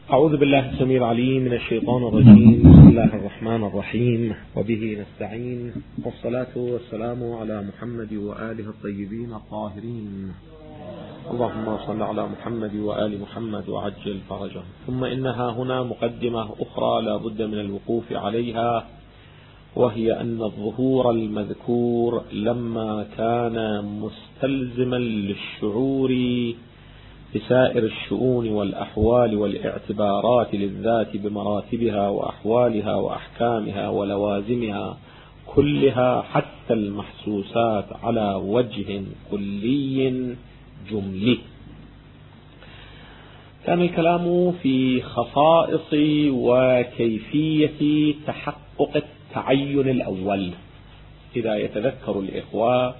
أعوذ بالله السميع العليم من الشيطان الرجيم. بسم الله الرحمن الرحيم، وبه نستعين، والصلاة والسلام على محمد وآله الطيبين الطاهرين. اللهم صل على محمد وآل محمد وعجل فرجهم. ثم إنها هنا مقدمة أخرى لا بد من الوقوف عليها، وهي أن الظهور المذكور لما كان مستلزما للشعور بسائر الشؤون والأحوال والاعتبارات للذات بمراتبها وأحوالها وأحكامها ولوازمها كلها حتى المحسوسات على وجه كلي جملي. كان الكلام في خصائص وكيفية تحقق التعين الأول. إذا يتذكر الإخوة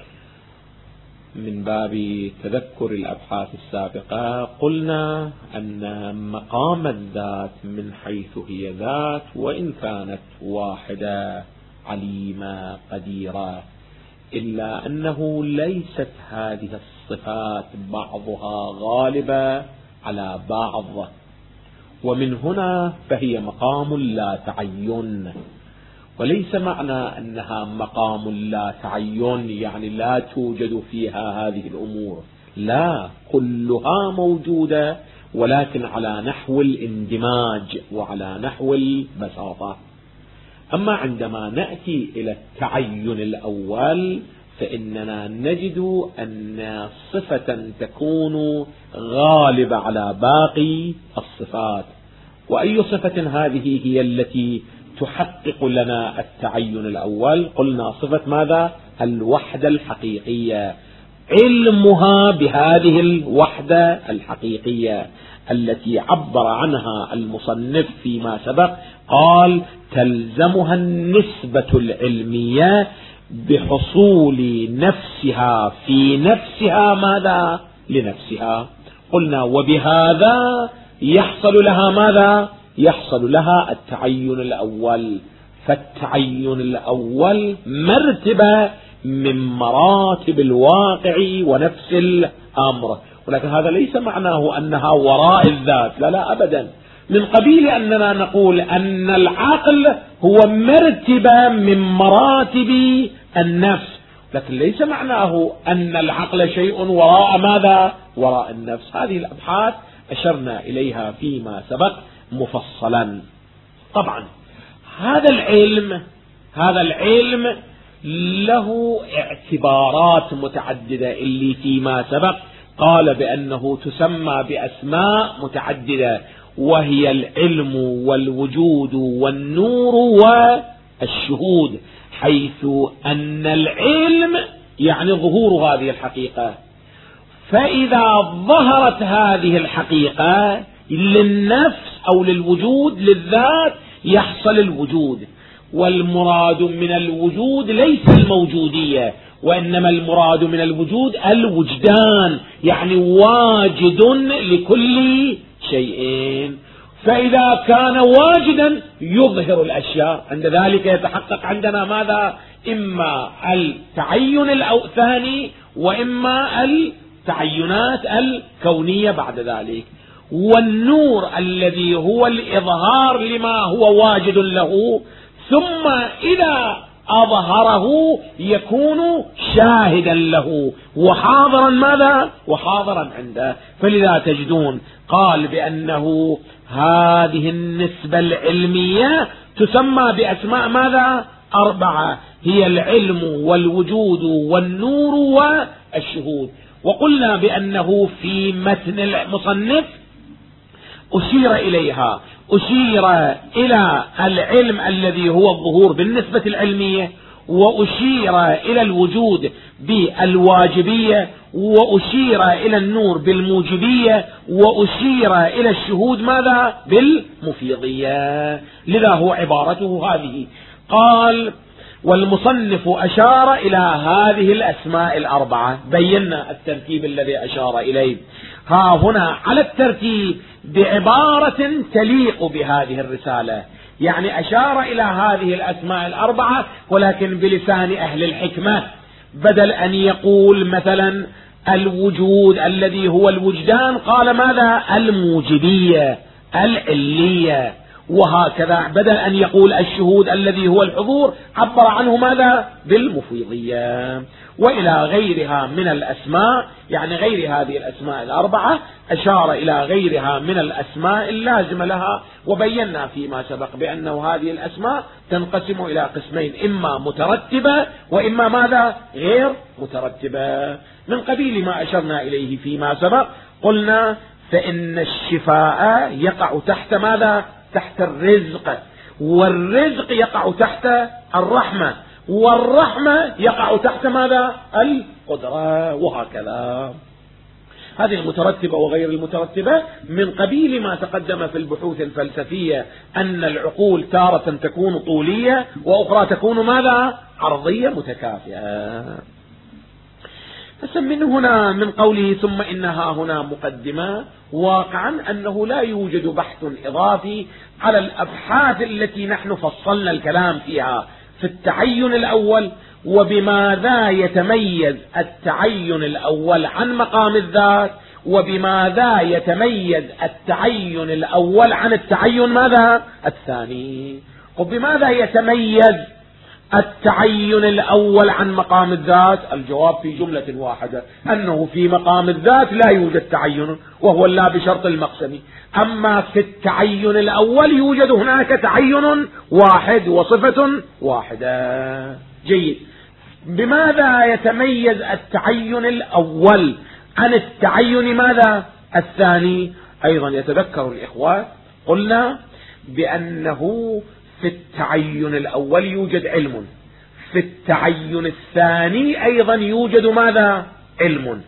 من باب تذكر الأبحاث السابقة، قلنا أن مقام الذات من حيث هي ذات، وإن كانت واحدة عليمة قديرة، إلا أنه ليست هذه الصفات بعضها غالبة على بعض، ومن هنا فهي مقام لا تعين. وليس معنى أنها مقام لا تعين يعني لا توجد فيها هذه الأمور، لا، كلها موجودة، ولكن على نحو الاندماج وعلى نحو البساطة. أما عندما نأتي إلى التعين الأول فإننا نجد أن صفة تكون غالبة على باقي الصفات. وأي صفة هذه هي التي تحقق لنا التعين الأول؟ قلنا صفة ماذا؟ الوحدة الحقيقية، علمها بهذه الوحدة الحقيقية التي عبر عنها المصنف فيما سبق، قال تلزمها النسبة العلمية بحصول نفسها في نفسها ماذا؟ لنفسها. قلنا وبهذا يحصل لها ماذا؟ يحصل لها التعين الأول. فالتعين الأول مرتبة من مراتب الواقع ونفس الأمر، ولكن هذا ليس معناه أنها وراء الذات، لا لا أبدا، من قبيل أننا نقول أن العقل هو مرتبة من مراتب النفس، لكن ليس معناه أن العقل شيء وراء ماذا؟ وراء النفس. هذه الأبحاث أشرنا إليها فيما سبق مفصلا. طبعا هذا العلم له اعتبارات متعددة، اللي فيما سبق قال بأنه تسمى بأسماء متعددة، وهي العلم والوجود والنور والشهود، حيث أن العلم يعني ظهور هذه الحقيقة، فإذا ظهرت هذه الحقيقة للنفس أو للوجود للذات يحصل الوجود. والمراد من الوجود ليس الموجودية، وإنما المراد من الوجود الوجدان، يعني واجد لكل شيء. فإذا كان واجدا يظهر الأشياء، عند ذلك يتحقق عندنا ماذا؟ إما التعين الثاني وإما التعينات الكونية بعد ذلك. والنور الذي هو الإظهار لما هو واجد له، ثم إذا أظهره يكون شاهدا له وحاضرا ماذا؟ وحاضرا عنده. فلذا تجدون قال بأنه هذه النسبة العلمية تسمى بأسماء ماذا؟ 4، هي العلم والوجود والنور والشهود. وقلنا بأنه في متن المصنف أشير إليها، أشير إلى العلم الذي هو الظهور بالنسبة العلمية، وأشير إلى الوجود بالواجبية، وأشير إلى النور بالموجبية، وأشير إلى الشهود ماذا؟ بالمفيضية. لذا هو عبارته هذه. قال والمصنف أشار إلى هذه الأسماء 4، بينا الترتيب الذي أشار إليه ها هنا على الترتيب بعبارة تليق بهذه الرسالة، يعني أشار إلى هذه الأسماء 4 ولكن بلسان أهل الحكمة، بدل أن يقول مثلا الوجود الذي هو الوجدان قال ماذا؟ الموجبية، العلية. وهكذا بدل أن يقول الشهود الذي هو الحضور عبر عنه ماذا؟ بالمفيضية. وإلى غيرها من الأسماء، يعني غير هذه الأسماء الأربعة، أشار إلى غيرها من الأسماء اللازمة لها. وبينا فيما سبق بأنه هذه الأسماء تنقسم إلى قسمين: إما مترتبة وإما ماذا؟ غير مترتبة. من قبيل ما أشرنا إليه فيما سبق قلنا فإن الشفاء يقع تحت ماذا؟ تحت الرزق، والرزق يقع تحت الرحمة، والرحمة يقع تحت ماذا؟ القدرة، وهكذا. هذه المترتبة وغير المترتبة من قبيل ما تقدم في البحوث الفلسفية أن العقول تارة تكون طولية وأخرى تكون ماذا؟ عرضية متكافئة. فمن هنا من قوله ثم إنها هنا مقدمة، واقعا أنه لا يوجد بحث إضافي على الأبحاث التي نحن فصلنا الكلام فيها في التعين الأول، وبماذا يتميز التعين الأول عن مقام الذات، وبماذا يتميز التعين الأول عن التعين ماذا؟ الثاني. وبماذا يتميز التعين الأول عن مقام الذات؟ الجواب في جملة واحدة: أنه في مقام الذات لا يوجد تعين، وهو لا بشرط المقسم. أما في التعين الأول يوجد هناك تعين واحد وصفة واحدة. جيد. بماذا يتميز التعين الأول عن التعين ماذا؟ الثاني؟ أيضا يتذكر الإخوة قلنا بأنه في التعين الأول يوجد علم، في التعين الثاني أيضا يوجد ماذا؟ علم.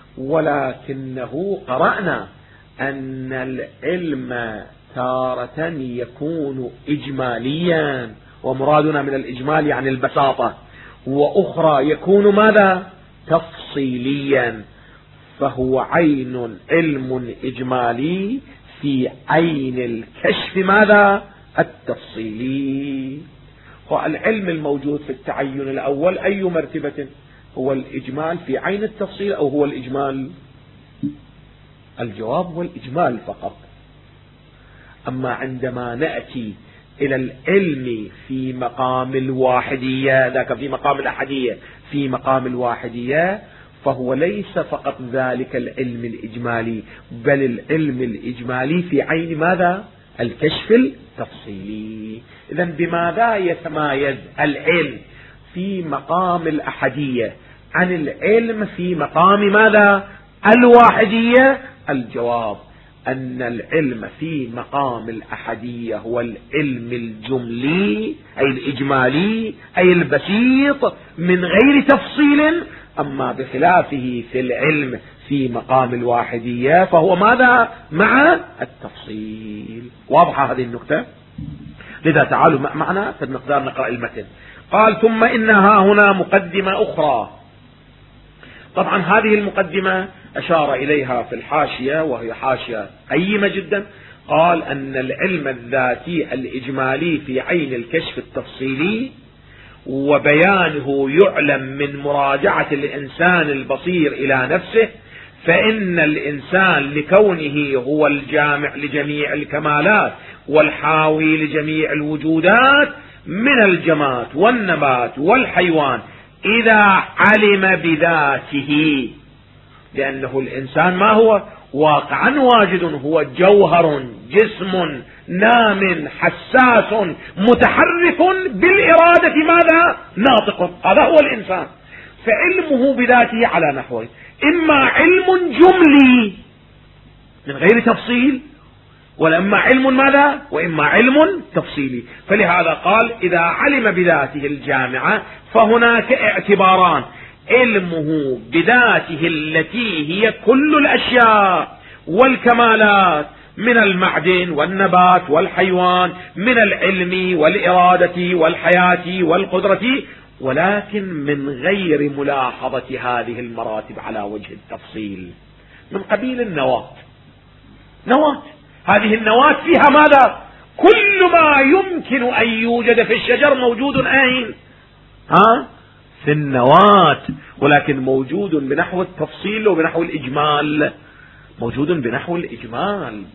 ولكنه قرأنا أن العلم تارة يكون إجماليا، ومرادنا من الإجمال يعني البساطة، وأخرى يكون ماذا؟ تفصيليا. فهو عين علم إجمالي في عين الكشف ماذا؟ التفصيلي. والعلم الموجود في التعين الأول أي مرتبة؟ هو الإجمال في عين التفصيل أو هو الإجمال؟ الجواب هو الإجمال فقط. أما عندما نأتي إلى العلم في مقام الواحدية، ذاك في مقام الأحدية، في مقام الواحدية، فهو ليس فقط ذلك العلم الإجمالي، بل العلم الإجمالي في عين ماذا؟ الكشف التفصيلي. إذن بماذا يتمايز العلم في مقام الأحدية عن العلم في مقام ماذا؟ الواحدية. الجواب أن العلم في مقام الأحدية هو العلم الجملي أي الإجمالي أي البسيط من غير تفصيل. أما بخلافه في العلم في مقام الواحدية فهو ماذا؟ مع التفصيل. واضحة هذه النقطة؟ لذا تعالوا معنا فالمقدار نقرأ المتن. قال ثم إنها هنا مقدمة أخرى. طبعا هذه المقدمة أشار إليها في الحاشية وهي حاشية قيمة جدا. قال أن العلم الذاتي الإجمالي في عين الكشف التفصيلي وبيانه يعلم من مراجعة الإنسان البصير إلى نفسه، فإن الإنسان لكونه هو الجامع لجميع الكمالات والحاوي لجميع الوجودات من الجماد والنبات والحيوان إذا علم بذاته، لأنه الإنسان ما هو؟ واقعا واجد، هو جوهر جسم نام حساس متحرك بالإرادة ماذا؟ ناطق. هذا هو الإنسان. فعلمه بذاته على نحوين: إما علم جملي من غير تفصيل، وإما علم ماذا؟ وإما علم تفصيلي. فلهذا قال إذا علم بذاته الجامعة فهناك اعتباران: علمه بذاته التي هي كل الأشياء والكمالات من المعدن والنبات والحيوان، من العلم والإرادة والحياة والقدرة، ولكن من غير ملاحظة هذه المراتب على وجه التفصيل، من قبيل النواة. نواة، هذه النواة فيها ماذا؟ كل ما يمكن أن يوجد في الشجر موجود أين؟ في النواة، ولكن موجود بنحو التفصيل وبنحو الإجمال. موجود بنحو الإجمال،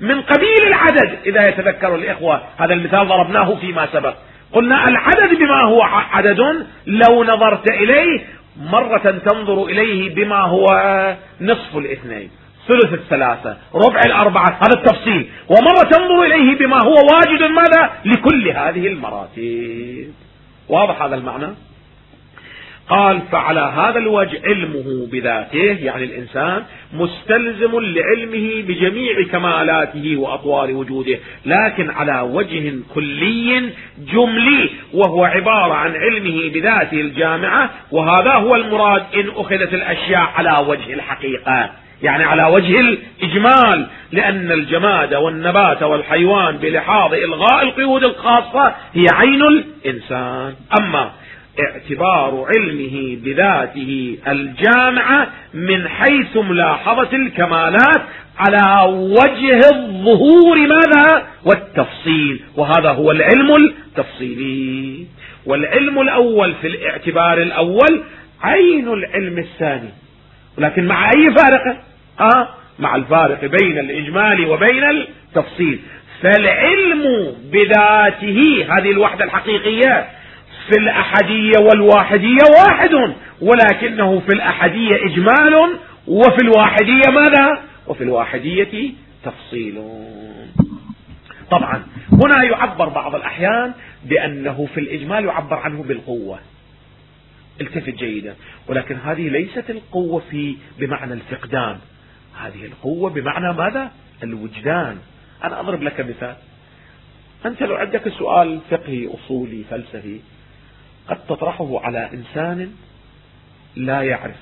من قبيل العدد. إذا يتذكر الإخوة هذا المثال ضربناه فيما سبق، قلنا العدد بما هو عدد لو نظرت إليه مرة تنظر إليه بما هو نصف الاثنين، ثلث الثلاثة، ربع الأربعة، هذا التفصيل، ومرة تنظر إليه بما هو واجد ماذا لكل هذه المراتب. واضح هذا المعنى؟ قال فعلى هذا الوجه علمه بذاته، يعني الإنسان مستلزم لعلمه بجميع كمالاته وأطوار وجوده، لكن على وجه كلي جملي، وهو عبارة عن علمه بذاته الجامعة، وهذا هو المراد إن أخذت الأشياء على وجه الحقيقة، يعني على وجه الإجمال، لأن الجماد والنبات والحيوان بلحاظ إلغاء القيود الخاصة هي عين الإنسان. أما اعتبار علمه بذاته الجامعة من حيث ملاحظة الكمالات على وجه الظهور ماذا والتفصيل، وهذا هو العلم التفصيلي. والعلم الأول في الاعتبار الأول عين العلم الثاني، ولكن مع أي فارق؟ مع الفارق بين الإجمال وبين التفصيل. فالعلم بذاته هذه الوحدة الحقيقية في الأحدية والواحدية واحد، ولكنه في الأحدية إجمال، وفي الواحدية ماذا؟ وفي الواحدية تفصيل. طبعا هنا يعبر بعض الأحيان بأنه في الإجمال يعبر عنه بالقوة، التفت جيدا، ولكن هذه ليست القوة بمعنى الفقدان، هذه القوة بمعنى ماذا؟ الوجدان. أنا أضرب لك مثال، أنت لو عندك سؤال فقهي أصولي فلسفي قد تطرحه على إنسان لا يعرف،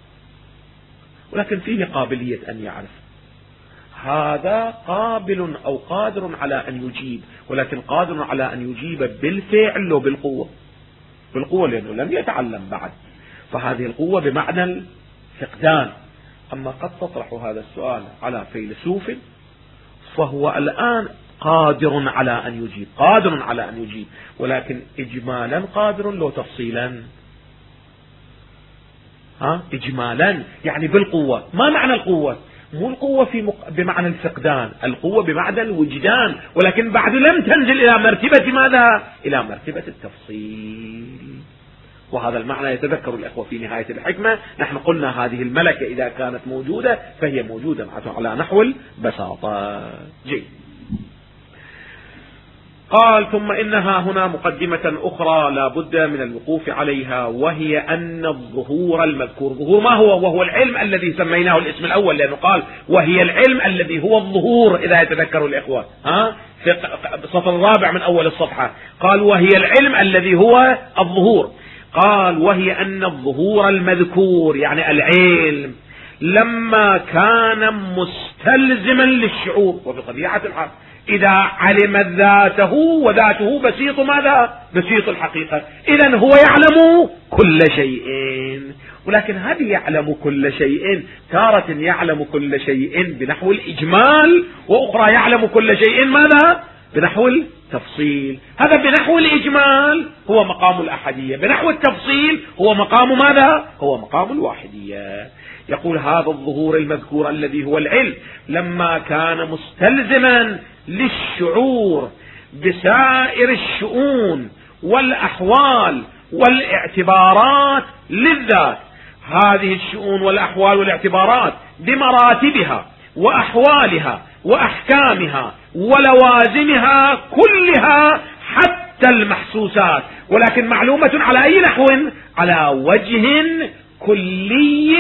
ولكن فيه قابلية أن يعرف، هذا قابل أو قادر على أن يجيب، ولكن قادر على أن يجيب بالفعل وبالقوة، بالقوة لأنه لم يتعلم بعد، فهذه القوة بمعنى الفقدان. أما قد تطرح هذا السؤال على فيلسوف فهو الآن قادر على أن يجيب، قادر على أن يجيب، ولكن إجمالا قادر لو تفصيلا، إجمالا يعني بالقوة. ما معنى القوة؟ مو القوة بمعنى الفقدان، القوة بمعنى الوجدان، ولكن بعد لم تنزل إلى مرتبة ماذا؟ إلى مرتبة التفصيل. وهذا المعنى يتذكر الأخوة في نهاية الحكمة، نحن قلنا هذه الملكة إذا كانت موجودة فهي موجودة على نحو البساطة. جيد. قال ثم إنها هنا مقدمة أخرى لا بد من الوقوف عليها، وهي أن الظهور المذكور، ظهور ما هو؟ وهو العلم الذي سميناه الاسم الأول، لأنه قال وهي العلم الذي هو الظهور، إذا يتذكروا الإخوة في السطر الرابع من أول الصفحة قال وهي العلم الذي هو الظهور. قال وهي أن الظهور المذكور يعني العلم لما كان مستلزما للشعور، وبطبيعة الحال إذا علمت ذاته وذاته بسيط ماذا؟ بسيط الحقيقة، إذن هو يعلم كل شيء. ولكن هل يعلم كل شيء؟ تارة يعلم كل شيء بنحو الإجمال، وأخرى يعلم كل شيء ماذا؟ بنحو التفصيل. هذا بنحو الإجمال هو مقام الأحدية، بنحو التفصيل هو مقام ماذا؟ هو مقام الواحدية. يقول هذا الظهور المذكور الذي هو العلم لما كان مستلزما للشعور بسائر الشؤون والأحوال والاعتبارات للذات، هذه الشؤون والأحوال والاعتبارات بمراتبها وأحوالها وأحكامها ولوازمها كلها حتى المحسوسات، ولكن معلومة على أي نحو؟ على وجه كلي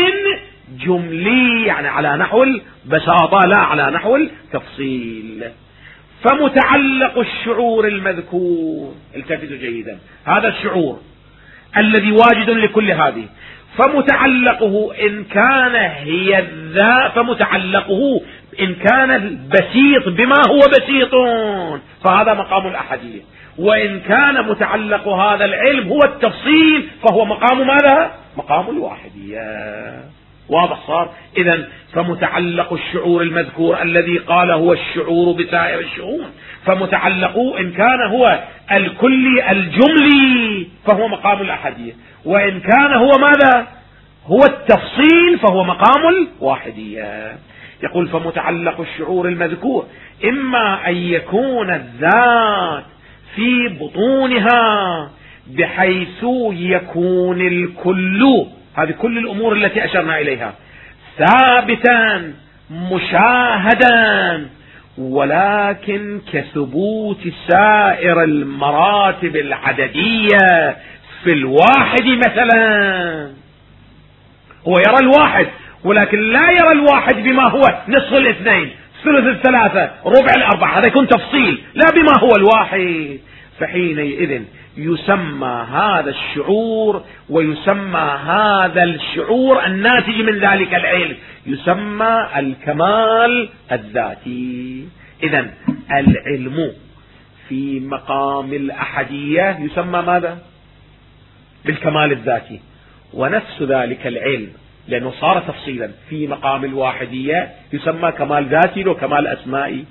جملي، يعني على نحو البساطة لا على نحو التفصيل. فمتعلق الشعور المذكور، التفتوا جيدا، هذا الشعور الذي واجد لكل هذه، فمتعلقه إن كان هي الذات، فمتعلقه إن كان البسيط بما هو بسيط فهذا مقام الأحدية، وإن كان متعلق هذا العلم هو التفصيل فهو مقام ماذا؟ مقام الواحدية. واضح صار؟ إذن فمتعلق الشعور المذكور الذي قال هو الشعور بسائر الشؤون، فمتعلقه إن كان هو الكلي الجملي فهو مقام الأحدية، وإن كان هو ماذا؟ هو التفصيل فهو مقام الواحدية. يقول فمتعلق الشعور المذكور إما أن يكون الذات في بطونها بحيث يكون الكل، هذه كل الأمور التي أشرنا إليها، ثابتا مشاهدا، ولكن كثبوت سائر المراتب العددية في الواحد مثلا. هو يرى الواحد ولكن لا يرى الواحد بما هو نصف الاثنين، ثلث الثلاثة، ربع الأربعة، هذا يكون تفصيل، لا بما هو الواحد. فحينئذ يسمى هذا الشعور ويسمى هذا الشعور الناتج من ذلك العلم يسمى الكمال الذاتي. إذن العلم في مقام الأحدية يسمى ماذا؟ بالكمال الذاتي. ونفس ذلك العلم لأنه صار تفصيلا في مقام الواحدية يسمى كمال ذاتي لو كمال أسمائي.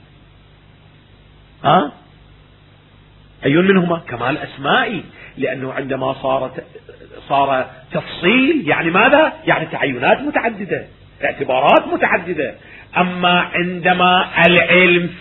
أي منهما؟ كمال أسمائي، لأنه عندما صار تفصيل يعني ماذا؟ يعني تعينات متعددة، اعتبارات متعددة. أما عندما العلم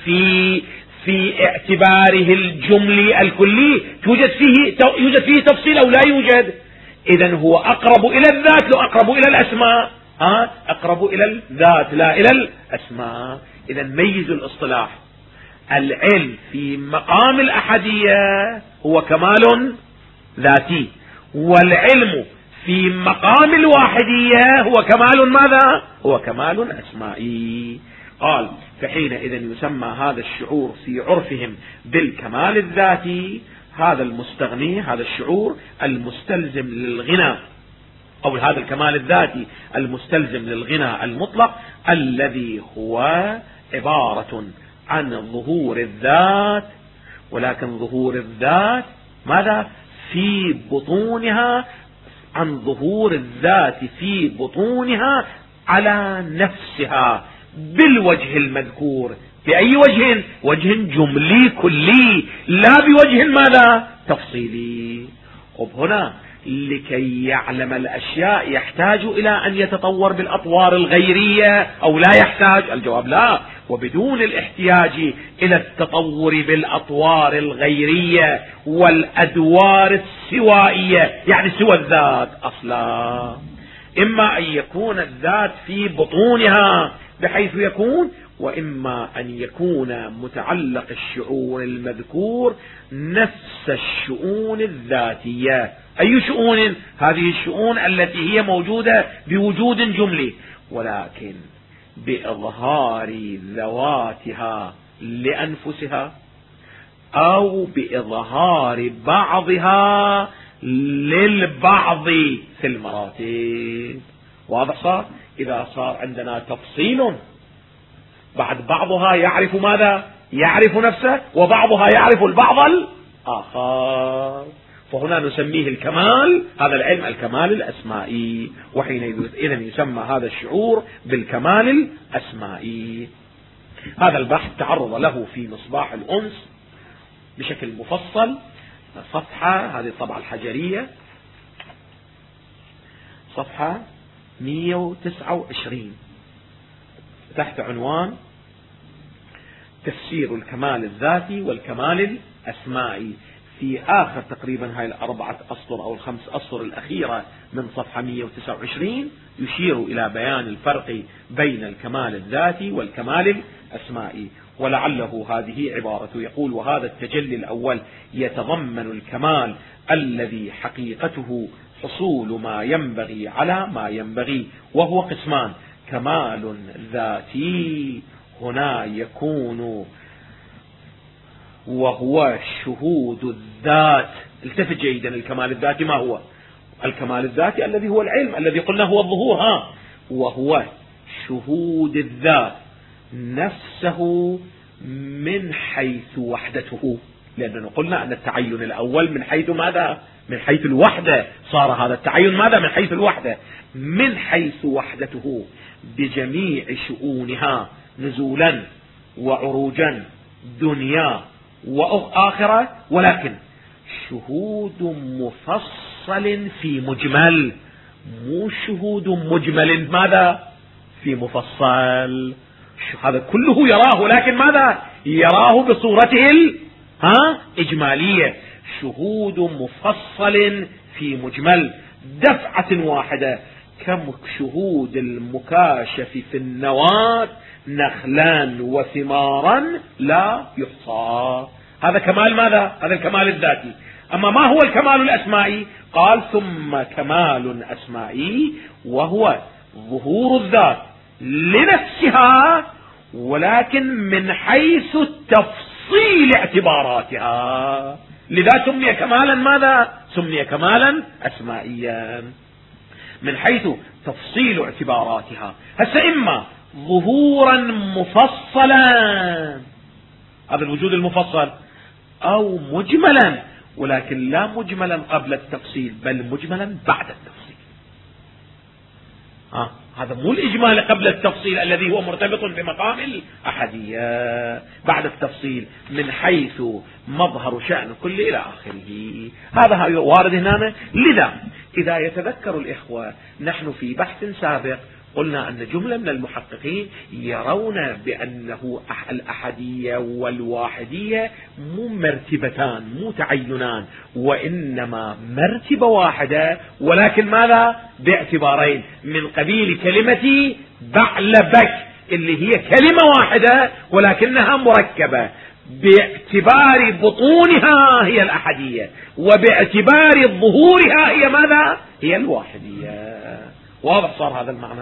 في اعتباره الجملي الكلي يوجد فيه تفصيل أو لا يوجد. إذن هو أقرب إلى الذات لو أقرب إلى الأسماء، أقرب إلى الذات لا إلى الأسماء. إذن ميز الاصطلاح. العلم في مقام الأحدية هو كمال ذاتي، والعلم في مقام الواحدية هو كمال ماذا؟ هو كمال أسمائي. قال فحينئذ يسمى هذا الشعور في عرفهم بالكمال الذاتي، هذا المستغني، هذا الشعور المستلزم للغنى، أو هذا الكمال الذاتي المستلزم للغنى المطلق، الذي هو عبارة عن ظهور الذات، ولكن ظهور الذات ماذا؟ في بطونها، عن ظهور الذات في بطونها على نفسها بالوجه المذكور. بأي وجه؟ وجه جملي كلي، لا بوجه ماذا؟ تفصيلي. هنا لكي يعلم الأشياء يحتاج إلى أن يتطور بالأطوار الغيرية أو لا يحتاج؟ الجواب لا. وبدون الاحتياج إلى التطور بالأطوار الغيرية والأدوار السوائية، يعني سوى الذات أصلا، إما أن يكون الذات في بطونها بحيث يكون، وإما أن يكون متعلق الشؤون المذكور نفس الشؤون الذاتية. أي شؤون؟ هذه الشؤون التي هي موجودة بوجود جملي، ولكن بإظهار ذواتها لأنفسها أو بإظهار بعضها للبعض في المراتب. واضح صار؟ إذا صار عندنا تفصيل بعد بعضها يعرف ماذا؟ يعرف نفسه، وبعضها يعرف البعض الآخر، فهنا نسميه الكمال، هذا العلم الكمال الأسمائي. وحينئذ يسمى هذا الشعور بالكمال الأسمائي. هذا البحث تعرض له في مصباح الأنس بشكل مفصل، صفحة، هذه الطبعة الحجرية، صفحة 129 تحت عنوان تفسير الكمال الذاتي والكمال الأسمائي. في آخر تقريبا هاي الأربعة أسطر أو الخمس أسطر الأخيرة من صفحة 129 يشير إلى بيان الفرق بين الكمال الذاتي والكمال الأسمائي. ولعله هذه عبارته، يقول: وهذا التجلي الأول يتضمن الكمال الذي حقيقته حصول ما ينبغي على ما ينبغي، وهو قسمان: كمال ذاتي هنا يكون وهو شهود الذات. التفت جيدا، الكمال الذاتي ما هو؟ الكمال الذاتي الذي هو العلم الذي قلنا هو الظهور، وهو شهود الذات نفسه من حيث وحدته، لأننا قلنا أن التعين الأول من حيث ماذا؟ من حيث الوحدة. صار هذا التعين ماذا؟ من حيث الوحدة، من حيث وحدته بجميع شؤونها، نزولا وعروجا، دنيا وآخرة، ولكن شهود مفصل في مجمل، مو شهود مجمل ماذا؟ في مفصل. هذا كله يراه، لكن ماذا يراه بصورته إجمالية. شهود مفصل في مجمل دفعة واحدة، كم شهود المكاشف في النواة نخلا وثمارا لا يحصى. هذا كمال ماذا؟ هذا الكمال الذاتي. أما ما هو الكمال الأسمائي؟ قال ثم كمال أسمائي وهو ظهور الذات لنفسها، ولكن من حيث تفصيل اعتباراتها، لذا سمي كمالا ماذا؟ سمي كمالا أسمائيا من حيث تفصيل اعتباراتها. هسه إما ظهورا مفصلا، هذا الوجود المفصل، أو مجملا، ولكن لا مجملا قبل التفصيل بل مجملا بعد التفصيل. هذا مو الإجمال قبل التفصيل الذي هو مرتبط بمقام الأحدية، بعد التفصيل من حيث مظهر شأن كل إلى آخره. هذا وارد هنا. لذا إذا يتذكر الإخوة نحن في بحث سابق قلنا أن جملة من المحققين يرون بأنه الأحدية والواحدية مو مرتبتان، مو تعينان، وإنما مرتبة واحدة، ولكن ماذا؟ باعتبارين، من قبيل كلمة بعلبك اللي هي كلمة واحدة ولكنها مركبة، باعتبار بطونها هي الأحدية، وباعتبار ظهورها هي ماذا؟ هي الواحدية. واضح صار هذا المعنى؟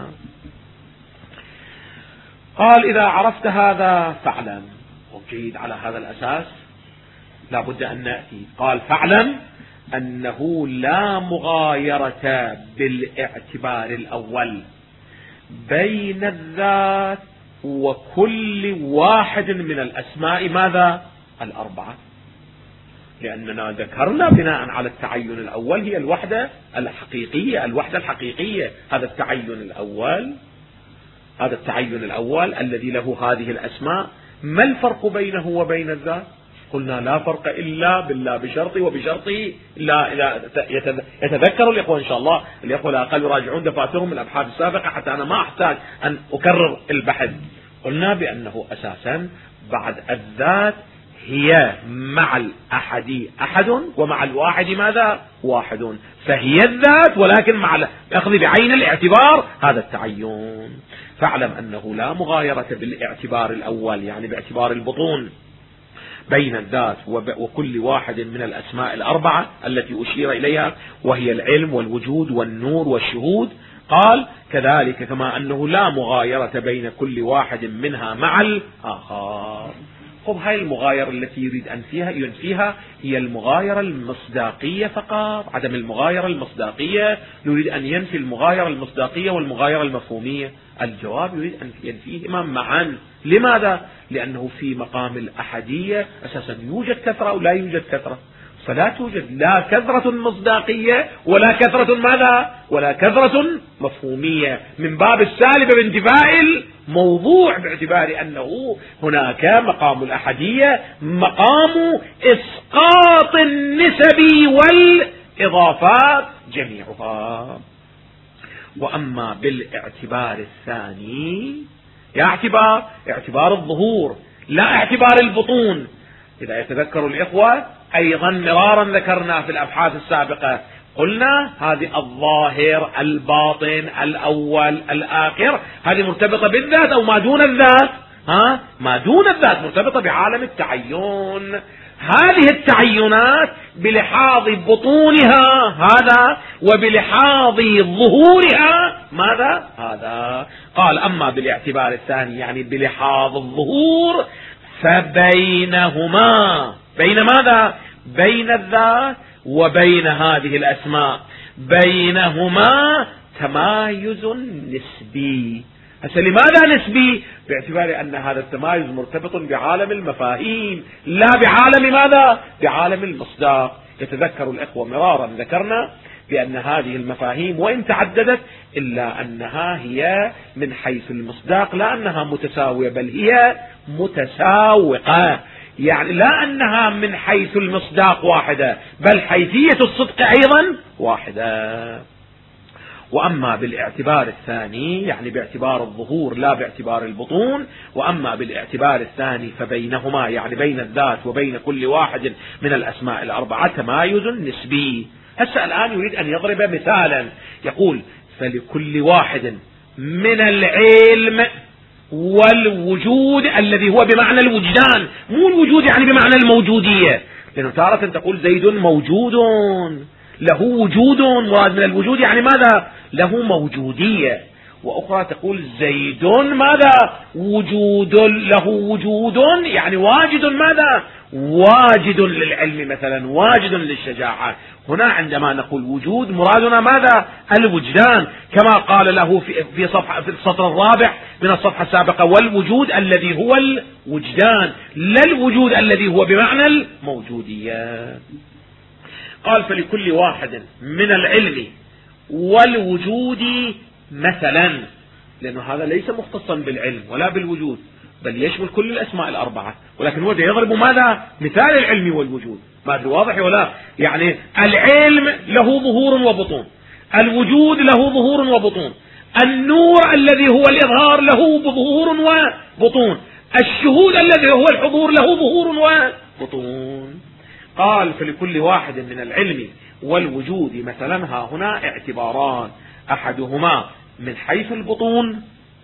قال إذا عرفت هذا فاعلم. وجيد، على هذا الأساس لا بد أن نأتي. قال فاعلم أنه لا مغايرة بالاعتبار الأول بين الذات وكل واحد من الأسماء ماذا؟ الأربعة، لأننا ذكرنا بناء على التعين الأول هي الوحدة الحقيقية، الوحدة الحقيقية. هذا التعين الأول الذي له هذه الأسماء. ما الفرق بينه وبين الذات؟ قلنا لا فرق إلا بالله بشرطي وبشرطي لا. إذا يتذكروا الإخوة إن شاء الله، الإخوة لا أقل يراجعون دفاترهم الأبحاث السابقة حتى أنا ما أحتاج أن أكرر البحث. قلنا بأنه أساسا بعد الذات هي مع الأحد أحد، ومع الواحد ماذا؟ واحد، فهي الذات ولكن مع أخذ بعين الاعتبار هذا التعين. فاعلم أنه لا مغايرة بالاعتبار الأول يعني باعتبار البطون بين الذات وكل واحد من الأسماء الأربعة التي أشير إليها، وهي العلم والوجود والنور والشهود. قال كذلك كما أنه لا مغايرة بين كل واحد منها مع الآخر. خب هاي المغايرة التي يريد أن ينفيها هي المغايرة المصداقية فقط، عدم المغايرة المصداقية. يريد أن ينفي المغايرة المصداقية والمغايرة المفهومية. الجواب يريد أن ينفيهما معا. لماذا؟ لأنه في مقام الأحدية أساسا يوجد كثرة أو لا يوجد كثرة، فلا توجد لا كثرة مصداقية ولا كثرة ماذا؟ ولا كثرة مفهومية، من باب السالب بانتفاء الموضوع، باعتبار أنه هناك مقام الأحدية مقام إسقاط النسب والإضافات جميعها. وأما بالاعتبار الثاني، اعتبار الظهور لا اعتبار البطون. إذا يتذكر الإخوة أيضا مرارا ذكرنا في الأبحاث السابقة، قلنا هذه الظاهر الباطن الأول الآخر هذه مرتبطة بالذات أو ما دون الذات؟ ما دون الذات مرتبطة بعالم التعين. هذه التعينات بلحاظ بطونها هذا وبلحاظ ظهورها ماذا؟ هذا. قال أما بالاعتبار الثاني يعني بلحاظ الظهور فبينهما، بين ماذا؟ بين الذات وبين هذه الأسماء بينهما تمايز نسبي. لماذا نسبي؟ باعتبار أن هذا التمايز مرتبط بعالم المفاهيم لا بعالم ماذا؟ بعالم المصداق. يتذكر الإخوة مرارا ذكرنا بأن هذه المفاهيم وإن تعددت إلا أنها هي من حيث المصداق لا أنها متساوية بل هي متساوقة، يعني لا أنها من حيث المصداق واحدة بل حيثية الصدق أيضا واحدة. وأما بالاعتبار الثاني يعني باعتبار الظهور لا باعتبار البطون، وأما بالاعتبار الثاني فبينهما يعني بين الذات وبين كل واحد من الأسماء الأربعة تمايز نسبي. هسه الآن يريد أن يضرب مثالا، يقول فلكل واحد من العلم والوجود الذي هو بمعنى الوجدان، مو الوجود يعني بمعنى الموجودية، لأنه تارة تقول زيد موجود له وجود، مراد من الوجود يعني ماذا؟ له موجودية، وأخرى تقول زيد ماذا؟ وجود له وجود يعني واجد ماذا؟ واجد للعلم مثلا، واجد للشجاعة. هنا عندما نقول وجود مرادنا ماذا؟ الوجدان، كما قال له في السطر الرابع من الصفحة السابقة والوجود الذي هو الوجدان، لا الوجود الذي هو بمعنى الموجودية. قال فلكل واحد من العلم والوجود مثلا، لأنه هذا ليس مختصا بالعلم ولا بالوجود بل يشمل كل الأسماء الأربعة، ولكن هو يضرب ماذا؟ مثال العلم والوجود. ما أدري واضح ولا؟ يعني العلم له ظهور وبطون، الوجود له ظهور وبطون، النور الذي هو الإظهار له ظهور وبطون، الشهود الذي هو الحضور له ظهور وبطون. قال فلكل واحد من العلم والوجود مثلا، ها هنا اعتباران، أحدهما من حيث البطون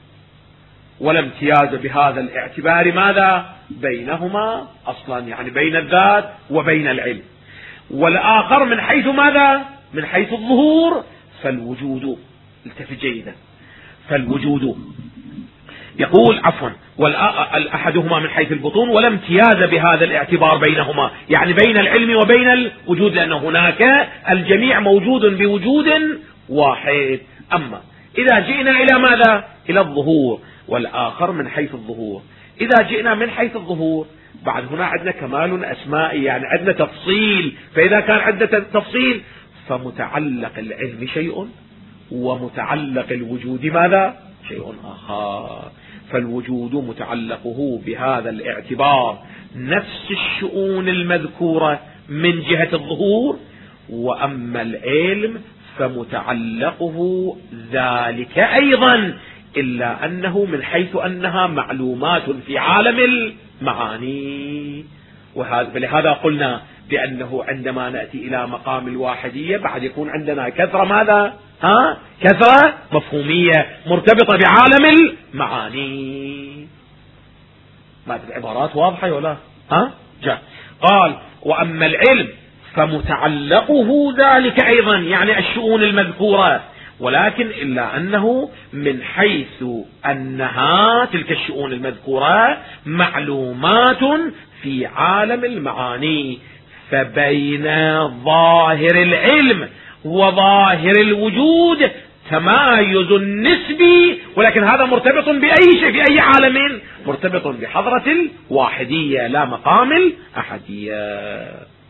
ولا امتياز بهذا الاعتبار ماذا؟ بينهما أصلا يعني بين الذات وبين العلم، والآخر من حيث ماذا؟ من حيث الظهور. فالوجود، التفت جيدا، فالوجود يقول عفوا أحدهما من حيث البطون ولا امتياز بهذا الاعتبار بينهما، يعني بين العلم وبين الوجود، لأن هناك الجميع موجود بوجود واحد. أما إذا جئنا إلى ماذا؟ إلى الظهور، والآخر من حيث الظهور. إذا جئنا من حيث الظهور بعد هنا عندنا كمال أسمائي، يعني عندنا تفصيل، فإذا كان عندنا تفصيل فمتعلق العلم شيء ومتعلق الوجود ماذا؟ شيء آخر. فالوجود متعلقه بهذا الاعتبار نفس الشؤون المذكورة من جهة الظهور، وأما العلم فمتعلقه ذلك أيضا، إلا أنه من حيث أنها معلومات في عالم المعاني. ولهذا قلنا بأنه عندما نأتي إلى مقام الواحدية بعد يكون عندنا كثرة ماذا؟ كثرة مفهومية مرتبطة بعالم المعاني. ما العبارات واضحة ولا؟ جاء قال وأما العلم فمتعلقه ذلك أيضا، يعني الشؤون المذكورة، ولكن إلا أنه من حيث أنها تلك الشؤون المذكورة معلومات في عالم المعاني، فبين ظاهر العلم وظاهر الوجود تمايز نسبي، ولكن هذا مرتبط بأي شيء في أي عالم؟ مرتبط بحضرة الواحدية لا مقام الأحدية.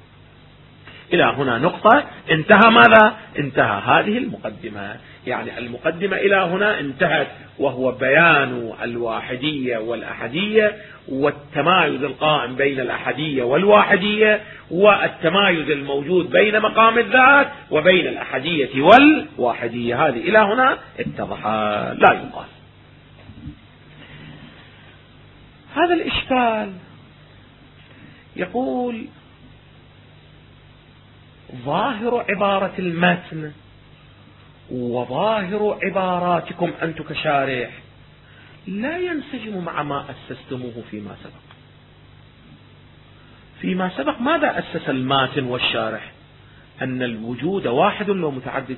إلى هنا نقطة انتهى ماذا؟ انتهى هذه المقدمة، يعني المقدمة إلى هنا انتهت، وهو بيان الواحدية والأحدية والتمايز القائم بين الأحدية والواحدية، والتمايز الموجود بين مقام الذات وبين الأحدية والواحدية. هذه إلى هنا اتضح لا يقال. هذا الإشكال يقول ظاهر عبارة المتن وظاهر عباراتكم أنتم كشارح لا ينسجم مع ما أسستموه فيما سبق. فيما سبق ماذا أسس الماتن والشارح؟ أن الوجود واحد لو متعدد،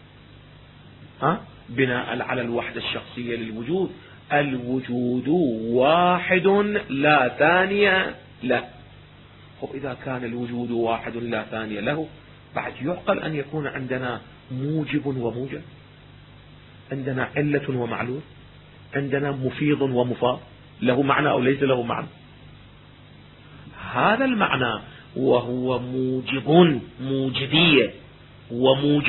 بناء على الوحدة الشخصية للوجود، الوجود واحد لا ثانية له. إذا كان الوجود واحد لا ثانية له، بعد يعقل أن يكون عندنا موجب وموجب، عندنا علة ومعلول، عندنا مفيض ومفاض، له معنى أو ليس له معنى. هذا المعنى وهو موجبية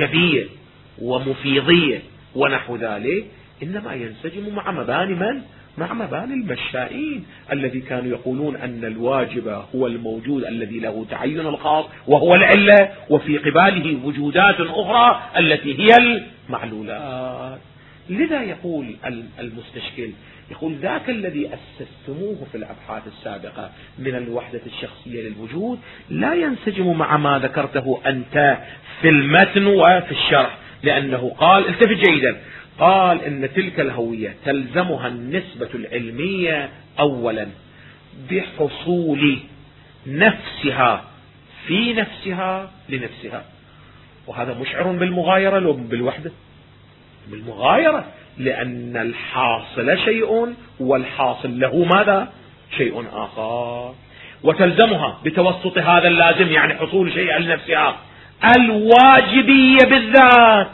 وموجبية ومفيضية ونحو ذلك، إنما ينسجم مع مباني من؟ مع مباني المشائين الذي كانوا يقولون أن الواجب هو الموجود الذي له تعين الخاص وهو العلة، وفي قباله وجودات أخرى التي هي المعلولات. لذا يقول المستشكل، يقول ذاك الذي أسستموه في الأبحاث السابقة من الوحدة الشخصية للوجود لا ينسجم مع ما ذكرته أنت في المتن وفي الشرح، لأنه قال، التفت جيدا، قال إن تلك الهوية تلزمها النسبة العلمية أولا بحصول نفسها في نفسها لنفسها، وهذا مشعر بالمغايرة لو بالوحدة؟ بالمغايرة، لأن الحاصل شيء والحاصل له ماذا؟ شيء آخر. وتلزمها بتوسط هذا اللازم، يعني حصول شيء لنفسها، الواجبية بالذات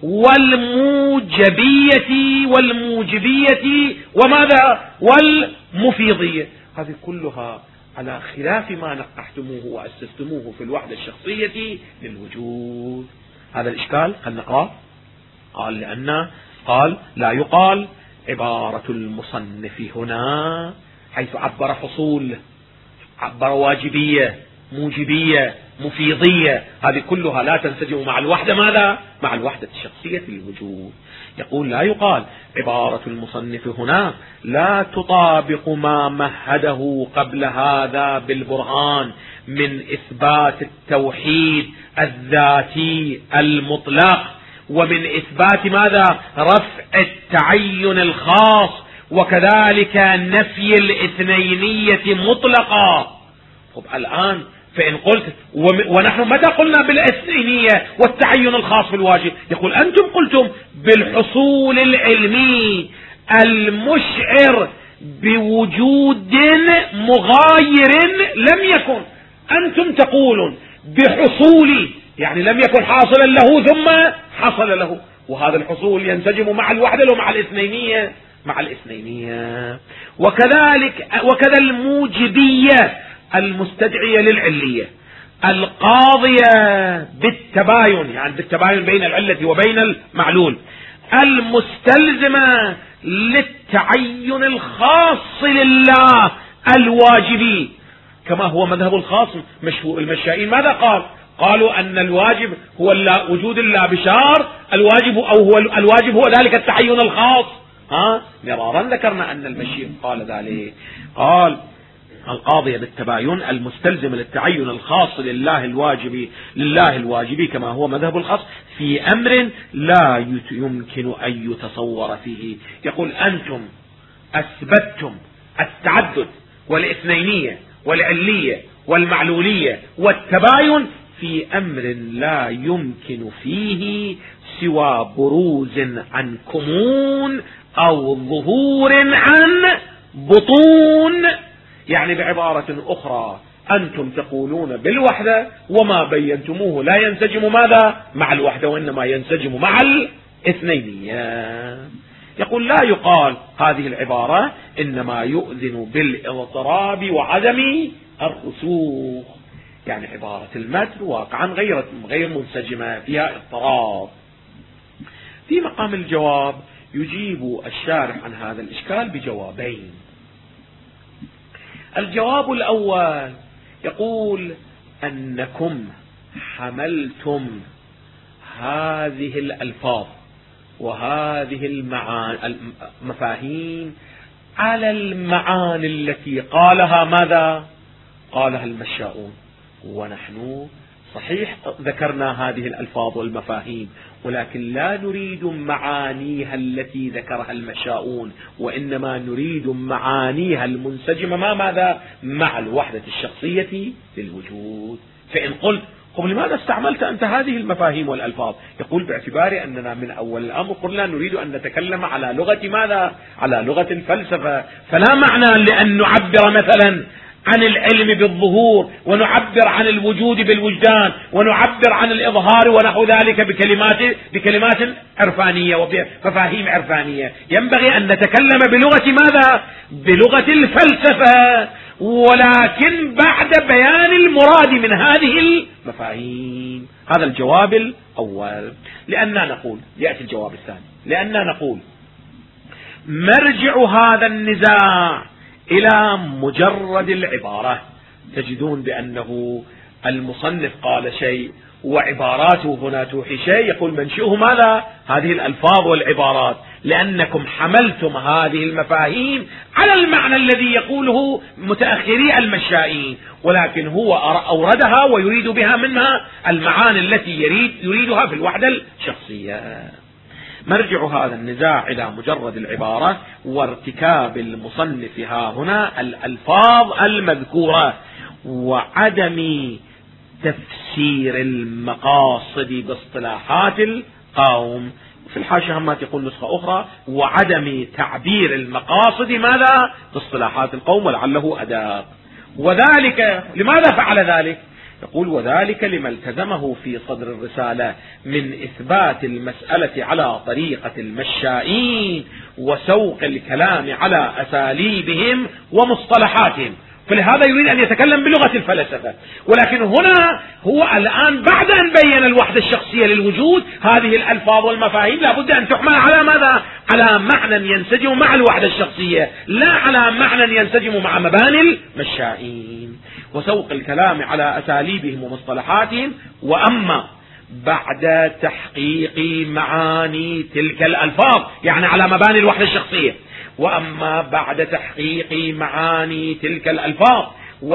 والموجبية وماذا؟ والمفيضية. هذه كلها على خلاف ما نقحتموه وأسستموه في الوحدة الشخصية للوجود. هذا الإشكال خلنا نقرأ. قال لأن قال لا يقال عبارة المصنف هنا حيث عبر حصول، عبر واجبية، موجبية، مفيضية، هذه كلها لا تنسجم مع الوحدة ماذا؟ مع الوحدة الشخصية للوجود. يقول لا يقال عبارة المصنف هنا لا تطابق ما مهده قبل هذا بالبرهان من إثبات التوحيد الذاتي المطلق، ومن إثبات ماذا؟ رفع التعين الخاص، وكذلك نفي الاثنينية مطلقا. طب الآن فإن قلت ونحن متى قلنا بالاثنينية والتعين الخاص بالواجب؟ يقول أنتم قلتم بالحصول العلمي المشعر بوجود مغاير لم يكن. أنتم تقولون بحصول، يعني لم يكن حاصلا له ثم حصل له، وهذا الحصول ينسجم مع الوحدة ومع الاثنينية، مع الاثنينية. وكذا الموجبية المستدعية للعلية القاضية بالتباين، يعني بالتباين بين العلة وبين المعلول، المستلزمة للتعين الخاص لله الواجبي، كما هو مذهب الخاص المشائين. ماذا قالوا أن الواجب هو وجود الله بشار، الواجب هو ذلك التعين الخاص. مرارا ذكرنا أن المشيء قال ذلك. قال القاضية بالتباين المستلزم للتعين الخاص لله الواجبي كما هو مذهب الخاص في أمر لا يمكن أن يتصور فيه. يقول أنتم أثبتتم التعدد والاثنينية والعلية والمعلولية والتباين في أمر لا يمكن فيه سوى بروز عن كمون أو ظهور عن بطون. يعني بعبارة أخرى أنتم تقولون بالوحدة وما بينتموه لا ينسجم ماذا؟ مع الوحدة، وإنما ينسجم مع الاثنينية. يقول لا يقال هذه العبارة إنما يؤذن بالاضطراب وعدم الرسوخ، يعني عبارة المتن واقعا غير منسجمة، فيها اضطراب. في مقام الجواب يجيب الشارح عن هذا الإشكال بجوابين. الجواب الأول يقول أنكم حملتم هذه الألفاظ وهذه المفاهيم على المعاني التي قالها ماذا؟ قالها المشاؤون، ونحن صحيح ذكرنا هذه الألفاظ والمفاهيم، ولكن لا نريد معانيها التي ذكرها المشاؤون، وإنما نريد معانيها المنسجمة ماذا؟ مع الوحدة الشخصية للوجود. فإن قلت لماذا استعملت أنت هذه المفاهيم والألفاظ؟ يقول باعتبار أننا من أول الأمر قلنا نريد أن نتكلم على لغة ماذا؟ على لغة الفلسفة، فلا معنى لأن نعبر مثلا عن العلم بالظهور، ونعبر عن الوجود بالوجدان، ونعبر عن الإظهار ونحو ذلك بكلمات عرفانية وبمفاهيم عرفانية. ينبغي أن نتكلم بلغة ماذا؟ بلغة الفلسفة، ولكن بعد بيان المراد من هذه المفاهيم. هذا الجواب الأول. لأننا نقول، يأتي الجواب الثاني، لأننا نقول مرجع هذا النزاع إلى مجرد العبارة. تجدون بأنه المصنف قال شيء وعباراته هنا توحي شيء، يقول منشئه ماذا؟ هذه الألفاظ والعبارات، لأنكم حملتم هذه المفاهيم على المعنى الذي يقوله متأخري المشائين، ولكن هو أوردها ويريد بها منها المعاني التي يريدها في الوحدة الشخصية. مرجع هذا النزاع إلى مجرد العبارة وارتكاب المصنف ها هنا الألفاظ المذكورة وعدم تفسير المقاصد باصطلاحات القوم. في الحاشية همات يقول نسخة أخرى وعدم تعبير المقاصد ماذا باصطلاحات القوم، ولعله أداء. وذلك لماذا فعل ذلك؟ يقول وذلك لما التزمه في صدر الرسالة من إثبات المسألة على طريقة المشائين وسوق الكلام على أساليبهم ومصطلحاتهم، فلهذا يريد أن يتكلم بلغة الفلسفة. ولكن هنا هو الآن بعد أن بين الوحدة الشخصية للوجود، هذه الألفاظ والمفاهيم لابد أن تحمل على ماذا؟ على معنى ينسجم مع الوحدة الشخصية، لا على معنى ينسجم مع مباني المشائين وسوق الكلام على أساليبهم ومصطلحاتهم. وأما بعد تحقيق معاني تلك الألفاظ، يعني على مباني الوحدة الشخصية، وأما بعد تحقيق معاني تلك الألفاظ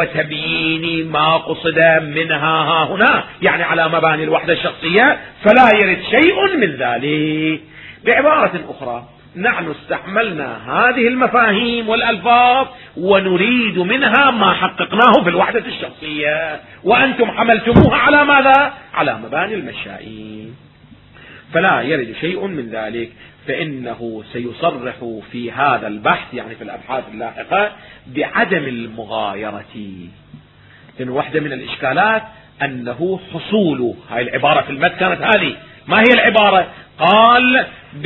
وتبيين ما قصد منها ها هنا، يعني على مباني الوحدة الشخصية، فلا يرد شيء من ذلك. بعبارة أخرى، نحن استحملنا هذه المفاهيم والألفاظ ونريد منها ما حققناه في الوحدة الشخصية، وأنتم حملتموها على ماذا؟ على مباني المشائين، فلا يرد شيء من ذلك. فإنه سيصرح في هذا البحث، يعني في الأبحاث اللاحقة، بعدم المغايرة. لأن واحدة من الإشكالات أنه حصول، هاي العبارة في المد كانت هذه، ما هي العبارة؟ قال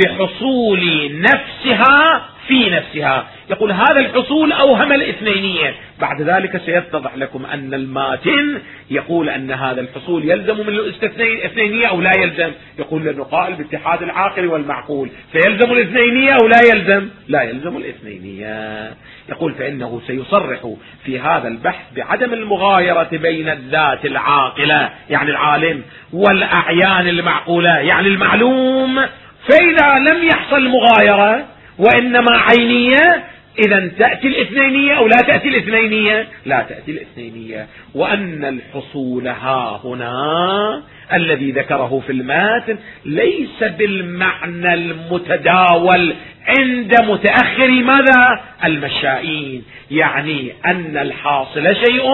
بحصول نفسها في نفسها. يقول هذا الحصول أوهم الاثنينية. بعد ذلك سيتضح لكم أن الماتن يقول أن هذا الحصول يلزم من الاثنينية أو لا يلزم. يقول لأنه قائل باتحاد العاقل والمعقول، فيلزم الاثنينية أو لا يلزم؟ لا يلزم الاثنينية. يقول فإنه سيصرح في هذا البحث بعدم المغايرة بين الذات العاقلة يعني العالم والأعيان المعقولة يعني المعلوم. فإذا لم يحصل مغايرة وإنما عينية، إذا تأتي الاثنينية أو لا تأتي الاثنينية؟ لا تأتي الاثنينية. وأن الحصول ها هنا الذي ذكره في الماتن ليس بالمعنى المتداول عند متأخر ماذا؟ المشائين، يعني أن الحاصل شيء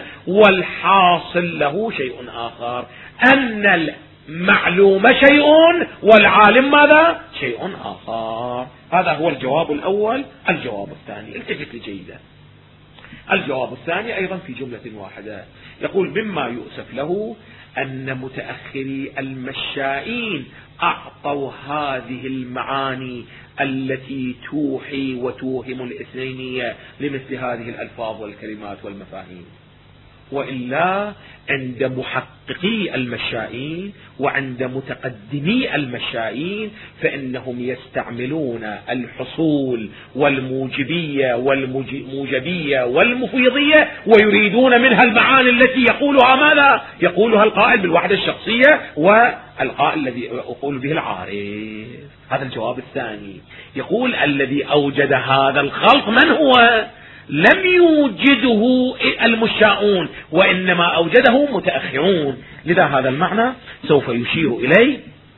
والحاصل له شيء آخر، أن المعلوم شيء والعالم ماذا؟ شيء آخر. هذا هو الجواب الأول. الجواب الثاني، التفت جيدا، الجواب الثاني أيضا في جملة واحدة. يقول مما يؤسف له أن متأخري المشائين أعطوا هذه المعاني التي توحي وتوهم الاثنينية لمثل هذه الألفاظ والكلمات والمفاهيم، وإلا عند محققي المشائين وعند متقدمي المشائين فإنهم يستعملون الحصول والموجبية والموجبية والمفيضية ويريدون منها المعاني التي يقولها ماذا؟ يقولها القائل بالوحدة الشخصية والقائل الذي يقول به العارف. هذا الجواب الثاني. يقول الذي أوجد هذا الخلق من هو؟ لم يوجده المشاؤون وإنما أوجده متأخرون. لذا هذا المعنى سوف يشير إليه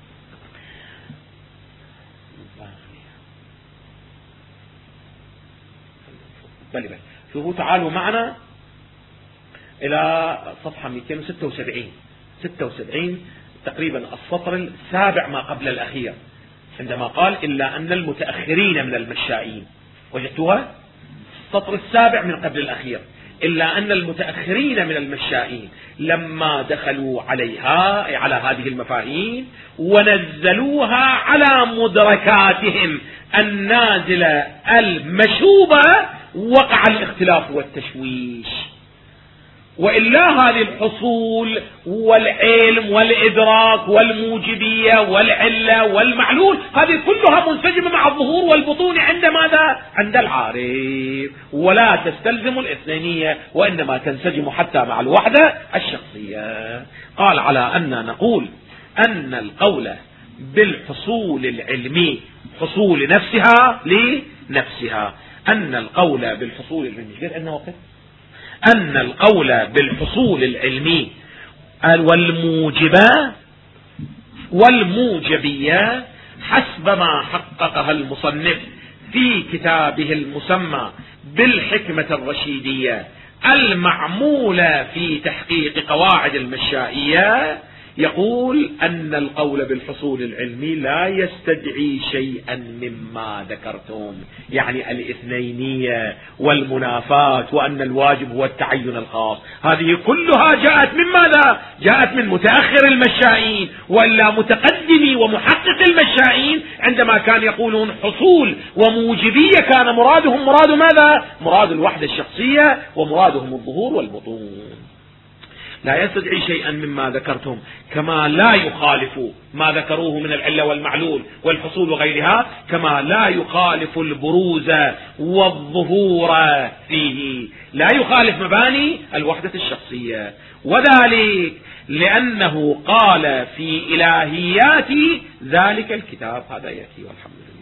شوفوا تعالوا معنا إلى صفحة 276 تقريبا السطر السابع ما قبل الأخير، عندما قال إلا أن المتأخرين من المشائين. وجدتوها؟ السطر السابع من قبل الأخير. إلا أن المتأخرين من المشائين لما دخلوا عليها على هذه المفاهيم ونزلوها على مدركاتهم النازلة المشوبة وقع الاختلاف والتشويش. وإلا هذه الحصول والعلم والإدراك والموجبية والعلة والمعلول هذه كلها منسجمة مع الظهور والبطون عند ماذا؟ عند العارف، ولا تستلزم الاثنينية، وإنما تنسجم حتى مع الوحدة الشخصية. قال على أن نقول أن القول بالحصول العلمي حصول نفسها لنفسها، أن القول بالحصول العلمي غير أنه وقت أن القول بالحصول العلمي والموجبية حسب ما حققها المصنف في كتابه المسمى بالحكمة الرشيدية المعمولة في تحقيق قواعد المشائية، يقول أن القول بالحصول العلمي لا يستدعي شيئا مما ذكرتم، يعني الاثنينية والمنافاة وأن الواجب هو التعين الخاص، هذه كلها جاءت من ماذا؟ جاءت من متأخر المشائين، وإلا متقدمي ومحقق المشائين عندما كان يقولون حصول وموجبية كان مرادهم مراد ماذا؟ مراد الوحدة الشخصية، ومرادهم الظهور والبطون. لا يستدعي شيئا مما ذكرتم، كما لا يخالف ما ذكروه من العلة والمعلول والحصول وغيرها، كما لا يخالف البروز والظهور فيه، لا يخالف مباني الوحدة الشخصية، وذلك لأنه قال في إلهيات ذلك الكتاب. هذا يأتي والحمد لله.